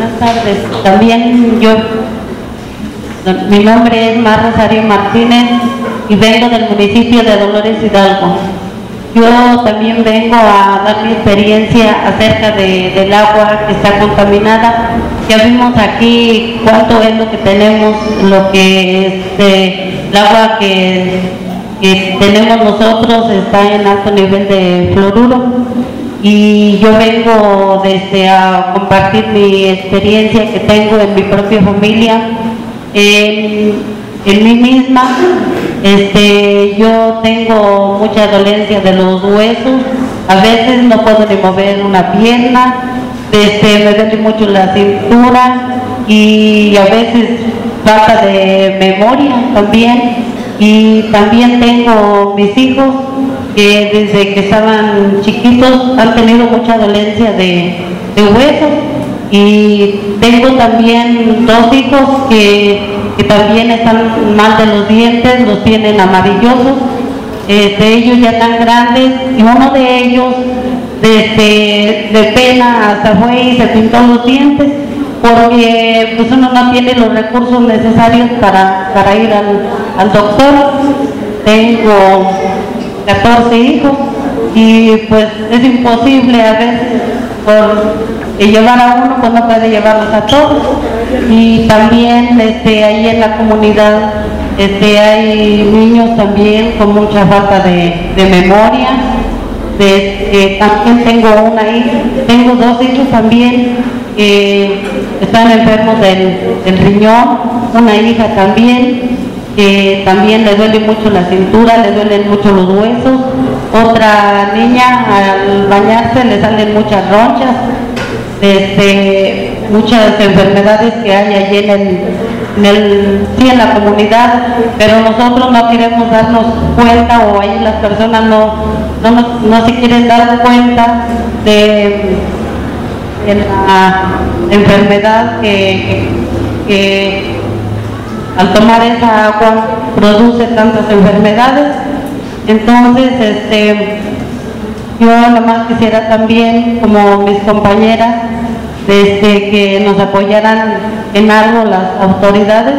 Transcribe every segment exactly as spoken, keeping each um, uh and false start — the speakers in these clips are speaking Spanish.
Buenas tardes. También yo, mi nombre es Mar Rosario Martínez y vengo del municipio de Dolores Hidalgo. Yo también vengo a dar mi experiencia acerca de, del agua que está contaminada. Ya vimos aquí cuánto es lo que tenemos, lo que este, el agua que, que tenemos nosotros está en alto nivel de fluoruro. Y yo vengo desde a compartir mi experiencia que tengo en mi propia familia, en, en mí misma. Este, yo tengo mucha dolencia de los huesos, a veces no puedo ni mover una pierna, este, me duele mucho la cintura y a veces falta de memoria también. Y también tengo mis hijos que desde que estaban chiquitos han tenido mucha dolencia de, de huesos, y tengo también dos hijos que, que también están mal de los dientes, los tienen amarillosos, este, ellos ya están grandes, y uno de ellos desde de pena hasta fue y se pintó los dientes porque pues uno no tiene los recursos necesarios para, para ir al, al doctor. Tengo catorce hijos y pues es imposible a veces por llevar a uno, pues no puede llevarlos a todos. Y también este, ahí en la comunidad este, hay niños también con mucha falta de, de memoria. De, eh, también tengo una hija, tengo dos hijos también que están enfermos del, del riñón, una hija también que también le duele mucho la cintura, le duelen mucho los huesos. Otra niña al bañarse le salen muchas ronchas, este, muchas enfermedades que hay allí en el, en el, sí, en la comunidad, pero nosotros no queremos darnos cuenta, o ahí las personas no, no, nos, no se quieren dar cuenta de, de la enfermedad que, que, que al tomar esa agua produce tantas enfermedades. Entonces, este, yo nomás quisiera también, como mis compañeras, desde que nos apoyaran en algo las autoridades,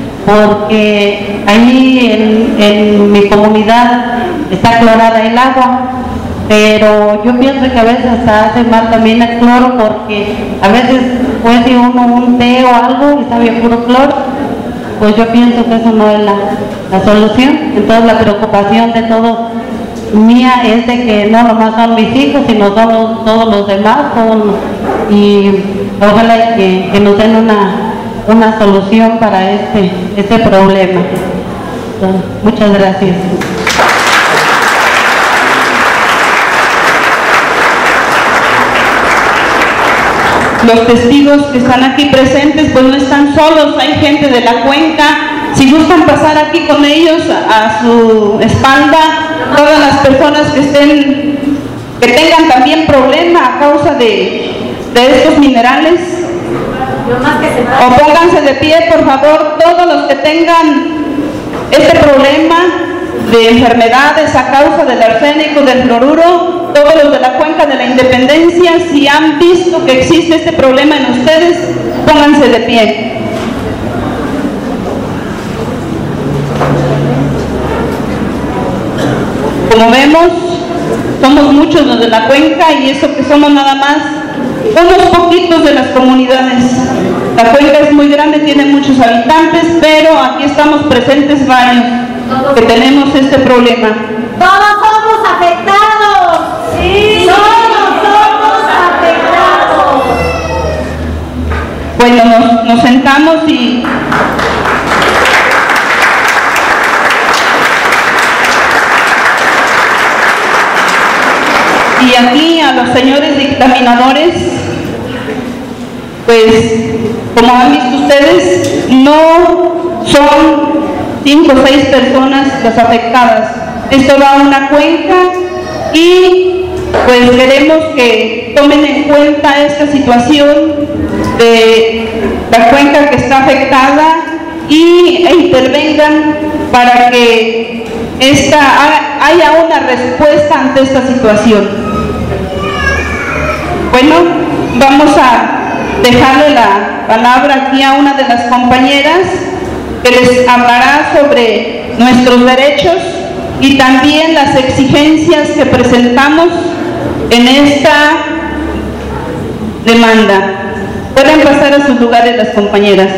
porque ahí en, en mi comunidad está clorada el agua, pero yo pienso que a veces hasta hace mal también el cloro, porque a veces puede ser uno un té o algo y está bien puro cloro. Pues yo pienso que eso no es la, la solución. Entonces la preocupación de todos mía es de que no nomás son mis hijos, sino son los, todos los demás, todos los, y ojalá que, que nos den una, una solución para este, este problema. Entonces, muchas gracias. Los testigos que están aquí presentes pues no están solos, hay gente de la cuenca. Si gustan pasar aquí con ellos a, a su espalda, todas las personas que estén, que tengan también problema a causa de, de estos minerales, o pónganse de pie por favor, todos los que tengan este problema de enfermedades a causa del arsénico, del fluoruro. Todos los de la Cuenca de la Independencia, si han visto que existe este problema en ustedes, pónganse de pie. Como vemos, somos muchos los de la Cuenca, y eso que somos nada más unos poquitos de las comunidades. La Cuenca es muy grande, tiene muchos habitantes, pero aquí estamos presentes varios que tenemos este problema. Todos somos afectados. Sí, todos somos afectados. Bueno, nos, nos sentamos y y aquí a los señores dictaminadores, pues como han visto ustedes, no son cinco o seis personas las afectadas. Esto va a una cuenca y pues queremos que tomen en cuenta esta situación de la cuenca que está afectada y, e intervengan para que esta, haya una respuesta ante esta situación. Bueno, vamos a dejarle la palabra aquí a una de las compañeras que les hablará sobre nuestros derechos y también las exigencias que presentamos en esta demanda. Pueden pasar a sus lugares las compañeras.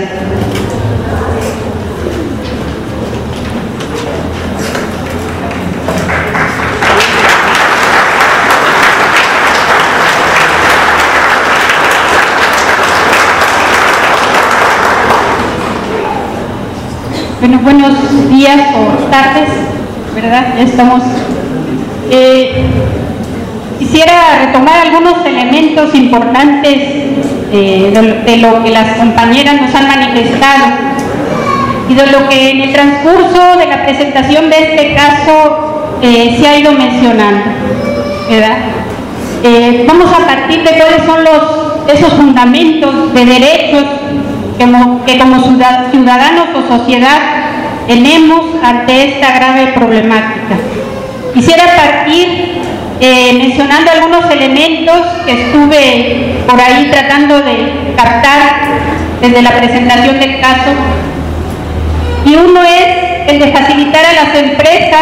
Bueno, buenos días o tardes, ¿verdad? Ya estamos. Eh, quisiera retomar algunos elementos importantes eh, de, lo, de lo que las compañeras nos han manifestado y de lo que en el transcurso de la presentación de este caso eh, se ha ido mencionando, ¿verdad? Eh, vamos a partir de cuáles son los, esos fundamentos de derechos que como, que como ciudadanos o sociedad tenemos ante esta grave problemática. Quisiera partir eh, mencionando algunos elementos que estuve por ahí tratando de captar desde la presentación del caso, y uno es el de facilitar a las empresas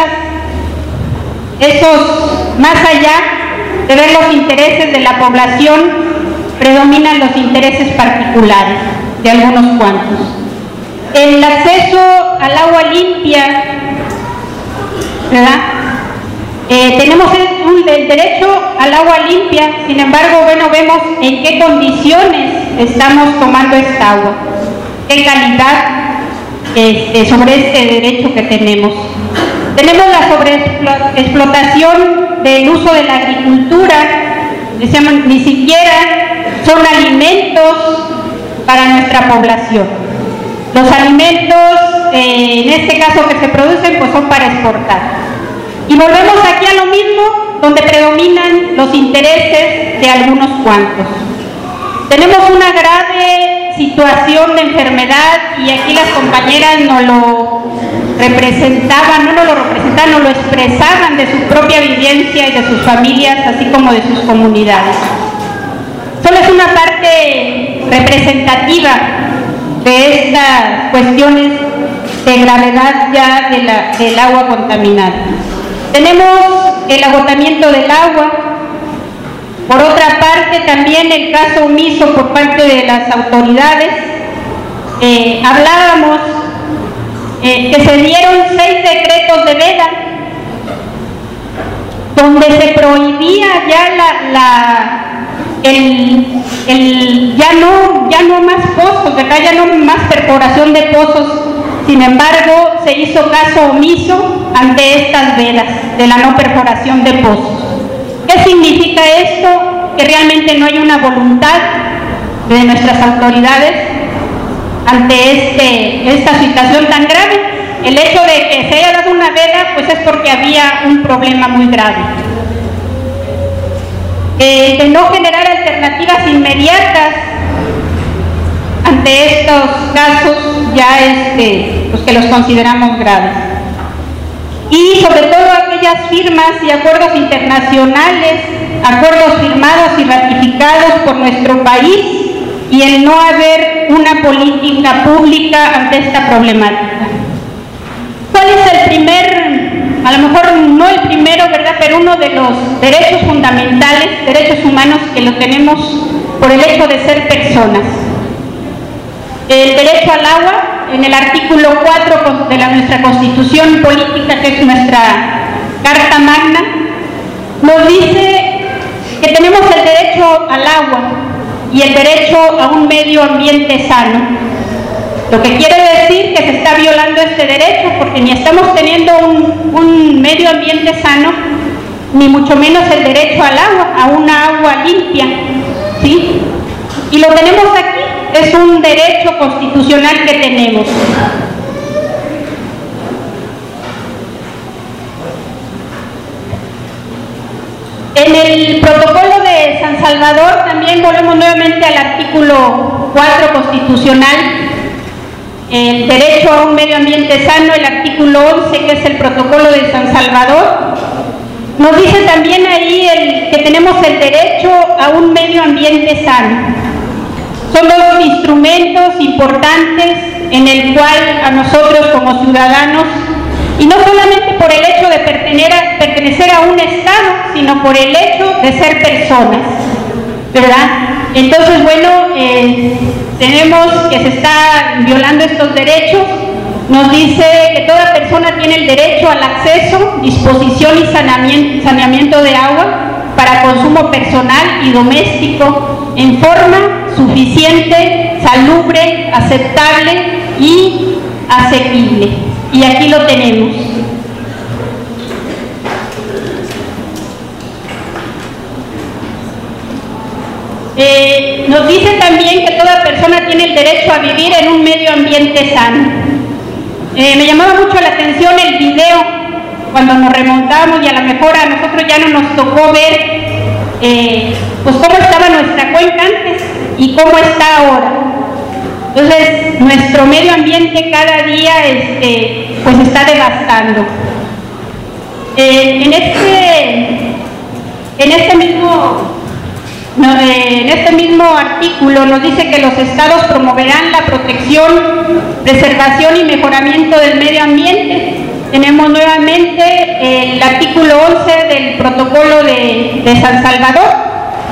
esos, más allá de ver los intereses de la población, predominan los intereses particulares de algunos cuantos. El acceso al agua limpia, ¿verdad? Eh, tenemos el, el derecho al agua limpia, sin embargo, bueno, vemos en qué condiciones estamos tomando esta agua, qué calidad este, sobre este derecho que tenemos. Tenemos la sobreexplotación del uso de la agricultura, decíamos, ni siquiera son alimentos para nuestra población. Los alimentos, eh, en este caso que se producen, pues son para exportar. Y volvemos aquí a lo mismo, donde predominan los intereses de algunos cuantos. Tenemos una grave situación de enfermedad, y aquí las compañeras nos lo representaban, no nos lo representaban, nos lo expresaban de su propia vivencia y de sus familias, así como de sus comunidades. Solo es una parte representativa de estas cuestiones de gravedad ya de la, del agua contaminada. Tenemos el agotamiento del agua. Por otra parte, también el caso omiso por parte de las autoridades. Eh, hablábamos eh, que se dieron seis decretos de veda donde se prohibía ya la, la el, el ya no ya no más pozos, ¿verdad? Ya no más perforación de pozos. Sin embargo, se hizo caso omiso ante estas vedas de la no perforación de pozos. ¿Qué significa esto? Que realmente no hay una voluntad de nuestras autoridades ante este, esta situación tan grave. El hecho de que se haya dado una veda, pues es porque había un problema muy grave. Eh, de no generar alternativas inmediatas ante estos casos ya este, pues que los consideramos graves. Y sobre todo aquellas firmas y acuerdos internacionales, acuerdos firmados y ratificados por nuestro país, y el no haber una política pública ante esta problemática. ¿Cuál es el primer, a lo mejor no el primero, ¿verdad?, pero uno de los derechos fundamentales, derechos humanos que lo tenemos por el hecho de ser personas? El derecho al agua, en el artículo cuatro de la, nuestra Constitución Política, que es nuestra Carta Magna, nos dice que tenemos el derecho al agua y el derecho a un medio ambiente sano. Lo que quiere decir que se está violando este derecho, porque ni estamos teniendo un, un medio ambiente sano, ni mucho menos el derecho al agua, a una agua limpia, ¿sí? Y lo tenemos aquí, es un derecho constitucional que tenemos. En el protocolo de San Salvador también volvemos nuevamente al artículo cuatro constitucional, el derecho a un medio ambiente sano. El artículo once, que es el protocolo de San Salvador, nos dice también ahí el, que tenemos el derecho a un medio ambiente sano. son dos instrumentos importantes en el cual a nosotros como ciudadanos, y no solamente por el hecho de pertenecer a, pertenecer a un Estado, sino por el hecho de ser personas, ¿verdad? Entonces, bueno, eh, tenemos que se están violando estos derechos. Nos dice que toda persona tiene el derecho al acceso, disposición y saneamiento, saneamiento de agua para consumo personal y doméstico en forma suficiente, salubre, aceptable y asequible. Y aquí lo tenemos. Eh, nos dice también que toda persona tiene el derecho a vivir en un medio ambiente sano. Eh, me llamaba mucho la atención el video cuando nos remontamos, y a lo mejor a nosotros ya no nos tocó ver eh, pues cómo estaba nuestra cuenca antes y cómo está ahora. Entonces, nuestro medio ambiente cada día este, pues está devastando. Eh, en, este, en, este mismo, no, eh, en este mismo artículo nos dice que los estados promoverán la protección, preservación y mejoramiento del medio ambiente. Tenemos nuevamente el artículo once del protocolo de, de San Salvador.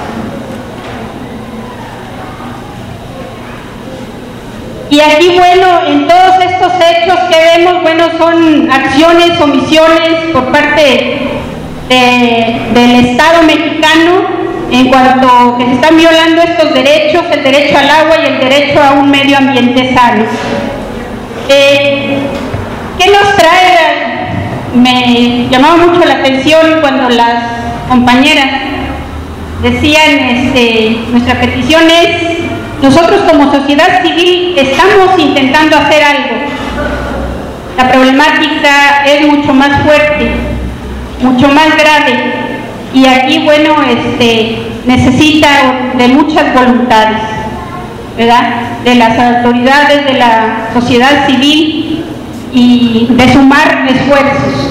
Y aquí, bueno, en todos estos hechos que vemos, bueno, son acciones, omisiones por parte de, del Estado mexicano en cuanto a que se están violando estos derechos, el derecho al agua y el derecho a un medio ambiente sano. Eh, ¿Qué nos trae? Me llamaba mucho la atención cuando las compañeras decían, este, nuestra petición es, nosotros como sociedad civil estamos intentando hacer algo. La problemática es mucho más fuerte, mucho más grave, y aquí, bueno, este, necesita de muchas voluntades, ¿verdad? De las autoridades, de la sociedad civil, y de sumar esfuerzos.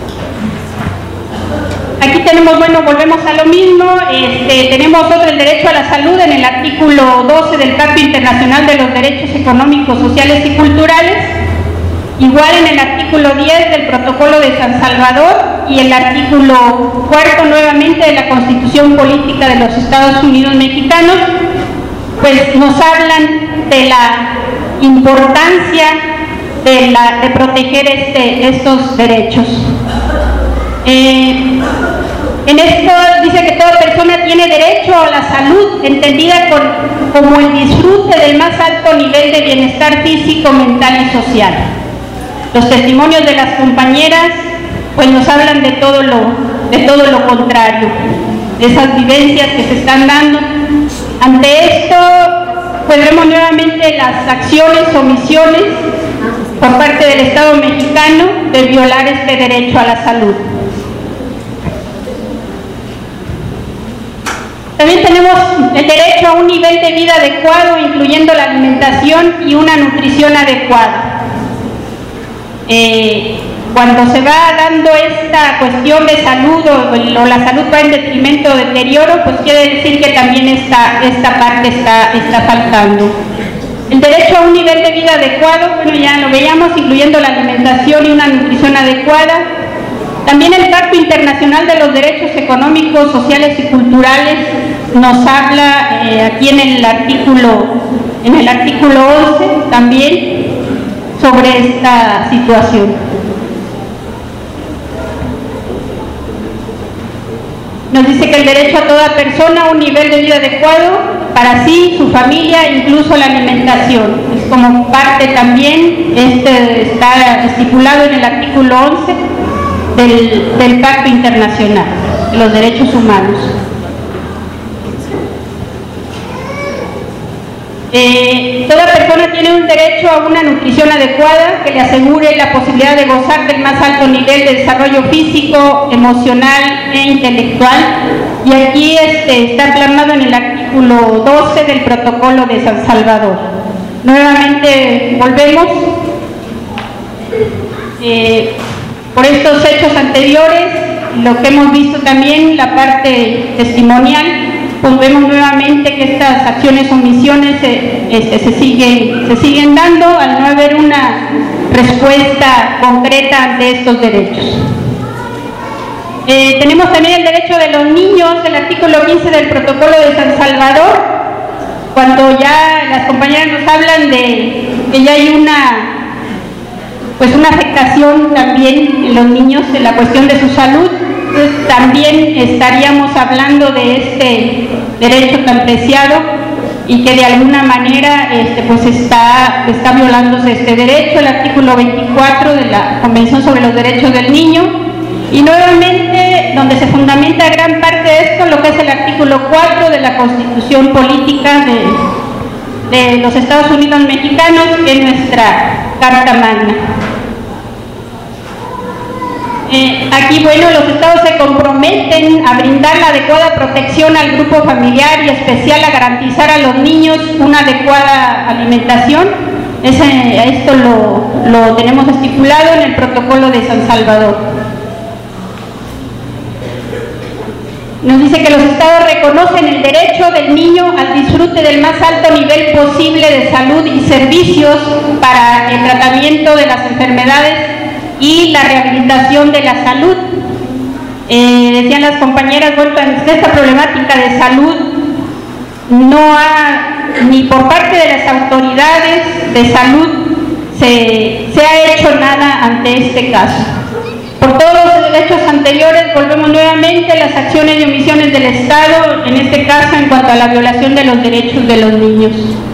Aquí tenemos, bueno, volvemos a lo mismo, este, tenemos otro, el derecho a la salud en el artículo doce del Pacto Internacional de los Derechos Económicos, Sociales y Culturales, igual en el artículo diez del Protocolo de San Salvador y el artículo cuarto nuevamente de la Constitución Política de los Estados Unidos Mexicanos, pues nos hablan de la importancia de, la, de proteger este, estos derechos. Eh, en esto dice que toda persona tiene derecho a la salud, entendida con, como el disfrute del más alto nivel de bienestar físico, mental y social. Los testimonios de las compañeras pues nos hablan de todo lo, de todo lo contrario, de esas vivencias que se están dando. Ante esto, pues vemos nuevamente las acciones o omisiones por parte del Estado mexicano de violar este derecho a la salud. También tenemos el derecho a un nivel de vida adecuado, incluyendo la alimentación y una nutrición adecuada. Eh, cuando se va dando esta cuestión de salud o, o la salud va en detrimento o deterioro, pues quiere decir que también esta, esta parte está, está faltando. El derecho a un nivel de vida adecuado, bueno, ya lo veíamos, incluyendo la alimentación y una nutrición adecuada. También el Pacto Internacional de los Derechos Económicos, Sociales y Culturales nos habla eh, aquí en el artículo, en el artículo once también sobre esta situación. Nos dice que el derecho a toda persona a un nivel de vida adecuado para sí, su familia, incluso la alimentación. Es como parte también, este está estipulado en el artículo once del, del Pacto Internacional de los Derechos Humanos. Eh, toda persona tiene un derecho a una nutrición adecuada que le asegure la posibilidad de gozar del más alto nivel de desarrollo físico, emocional e intelectual, y aquí este, está plasmado en el artículo doce del Protocolo de San Salvador. Nuevamente volvemos eh, por estos hechos anteriores, lo que hemos visto también, la parte testimonial, pues vemos nuevamente que estas acciones o omisiones se, este, se, siguen, se siguen dando al no haber una respuesta concreta ante estos derechos. Eh, tenemos también el derecho de los niños, el artículo quince del protocolo de San Salvador, cuando ya las compañeras nos hablan de que ya hay una pues una afectación también en los niños en la cuestión de su salud, pues también estaríamos hablando de este derecho tan preciado y que de alguna manera este, pues está, está violándose este derecho, el artículo veinticuatro de la Convención sobre los Derechos del Niño, y nuevamente donde se fundamenta gran parte de esto, lo que es el artículo cuatro de la Constitución Política de, de los Estados Unidos Mexicanos, que es nuestra Carta Magna. Eh, aquí, bueno, los estados se comprometen a brindar la adecuada protección al grupo familiar y especial a garantizar a los niños una adecuada alimentación. Ese, esto lo, lo tenemos estipulado en el protocolo de San Salvador. Nos dice que los estados reconocen el derecho del niño al disfrute del más alto nivel posible de salud y servicios para el tratamiento de las enfermedades y la rehabilitación de la salud. Eh, decían las compañeras, bueno, en esta problemática de salud no ha, ni por parte de las autoridades de salud se, se ha hecho nada ante este caso. Por todos los derechos anteriores, volvemos nuevamente a las acciones y omisiones del Estado, en este caso en cuanto a la violación de los derechos de los niños.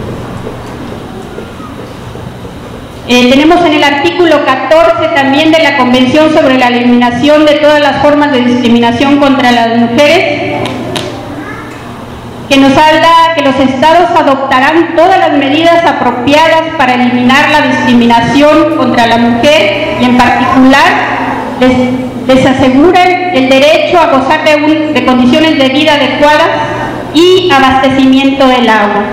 Eh, tenemos en el artículo catorce también de la Convención sobre la eliminación de todas las formas de discriminación contra las mujeres, que nos habla que los estados adoptarán todas las medidas apropiadas para eliminar la discriminación contra la mujer y en particular les, les aseguran el derecho a gozar de, un, de condiciones de vida adecuadas y abastecimiento del agua.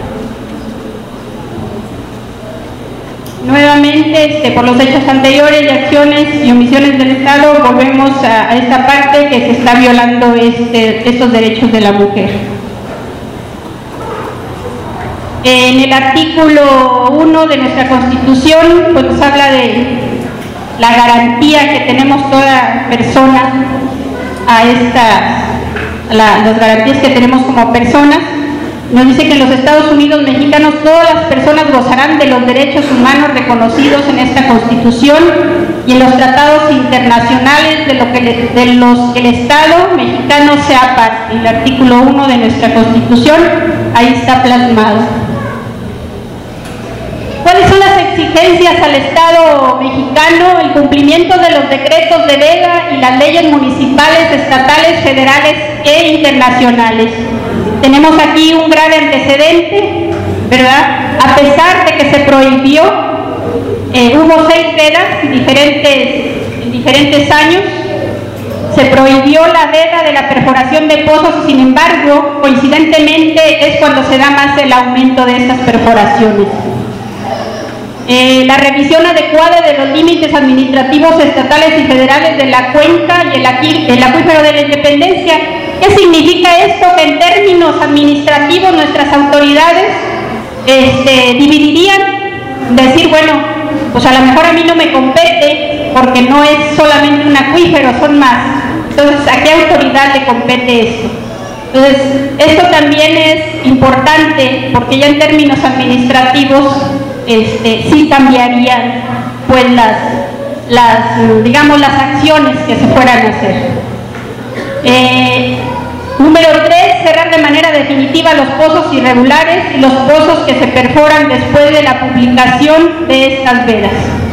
Nuevamente, este, por los hechos anteriores y acciones y omisiones del Estado, volvemos a, a esta parte que se está violando este, estos derechos de la mujer. En el artículo uno de nuestra Constitución, pues nos habla de la garantía que tenemos toda persona a estas, la, las garantías que tenemos como personas. Nos dice que en los Estados Unidos mexicanos todas las personas gozarán de los derechos humanos reconocidos en esta Constitución y en los tratados internacionales de, lo que le, de los que el Estado mexicano sea parte. El artículo uno de nuestra Constitución, ahí está plasmado. ¿Cuáles son las exigencias al Estado mexicano? El cumplimiento de los decretos de veda y las leyes municipales, estatales, federales e internacionales. Tenemos aquí un grave antecedente, ¿verdad? A pesar de que se prohibió, eh, hubo seis vedas en diferentes, en diferentes años, se prohibió la veda de la perforación de pozos y sin embargo, coincidentemente, es cuando se da más el aumento de estas perforaciones. Eh, la revisión adecuada de los límites administrativos estatales y federales de la cuenca y el, aquí, el acuífero de la Independencia. ¿Qué significa esto? Que en términos administrativos nuestras autoridades este, dividirían, decir, bueno, pues a lo mejor a mí no me compete porque no es solamente un acuífero, son más. Entonces, ¿a qué autoridad le compete esto? Entonces, esto también es importante porque ya en términos administrativos este, sí cambiarían pues las, las, digamos, las acciones que se fueran a hacer. Eh, número tres, cerrar de manera definitiva los pozos irregulares y los pozos que se perforan después de la publicación de estas vedas.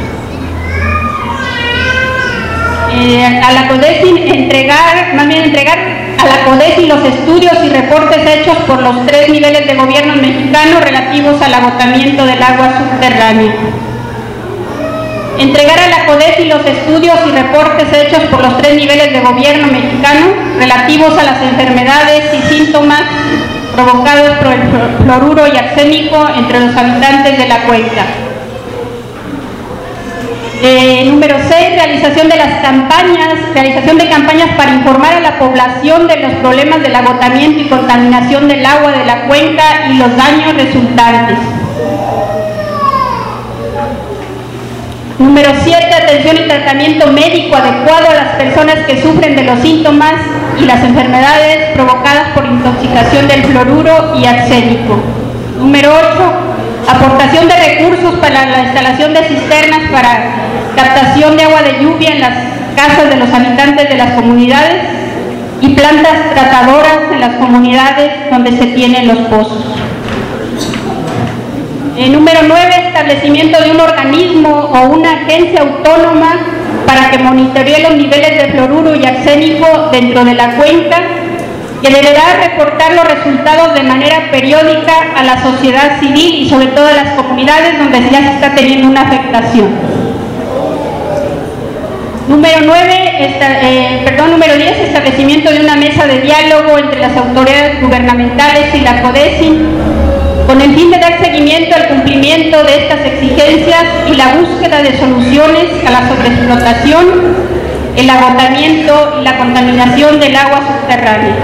Eh, a la CODESI entregar, más bien entregar a la CODESI los estudios y reportes hechos por los tres niveles de gobierno mexicano relativos al agotamiento del agua subterránea. Entregar a la CODESI los estudios y reportes hechos por los tres niveles de gobierno mexicano relativos a las enfermedades y síntomas provocados por el fluoruro y arsénico entre los habitantes de la cuenca. Eh, número seis, realización de las campañas, realización de campañas para informar a la población de los problemas del agotamiento y contaminación del agua de la cuenca y los daños resultantes. Número siete, atención y tratamiento médico adecuado a las personas que sufren de los síntomas y las enfermedades provocadas por intoxicación del fluoruro y arsénico. Número ocho, aportación de recursos para la instalación de cisternas para captación de agua de lluvia en las casas de los habitantes de las comunidades y plantas tratadoras en las comunidades donde se tienen los pozos. Eh, número nueve, establecimiento de un organismo o una agencia autónoma para que monitoree los niveles de fluoruro y arsénico dentro de la cuenca, que deberá reportar los resultados de manera periódica a la sociedad civil y sobre todo a las comunidades donde ya se está teniendo una afectación. Número nueve, esta, eh, perdón, número diez, establecimiento de una mesa de diálogo entre las autoridades gubernamentales y la CODECIN con el fin de dar seguimiento al cumplimiento de estas exigencias y la búsqueda de soluciones a la sobreexplotación, el agotamiento y la contaminación del agua subterránea.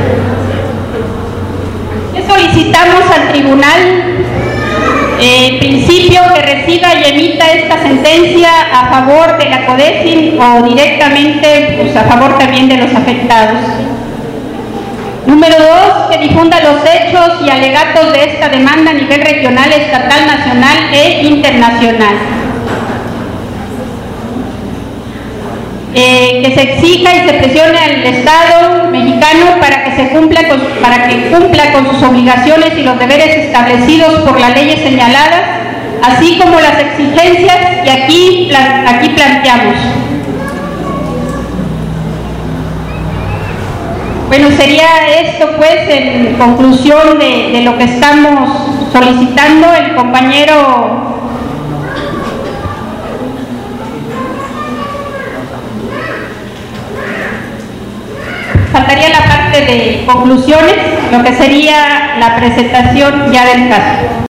¿Qué solicitamos al tribunal? Eh, en principio, que reciba y emita esta sentencia a favor de la CODECIN o directamente pues, a favor también de los afectados. Número dos, que difunda los hechos y alegatos de esta demanda a nivel regional, estatal, nacional e internacional. Eh, que se exija y se presione al Estado mexicano para que se cumpla con, para que cumpla con sus obligaciones y los deberes establecidos por las leyes señaladas, así como las exigencias que aquí, aquí planteamos. Bueno, sería esto pues en conclusión de, de lo que estamos solicitando. El compañero faltaría la parte de conclusiones, lo que sería la presentación ya del caso.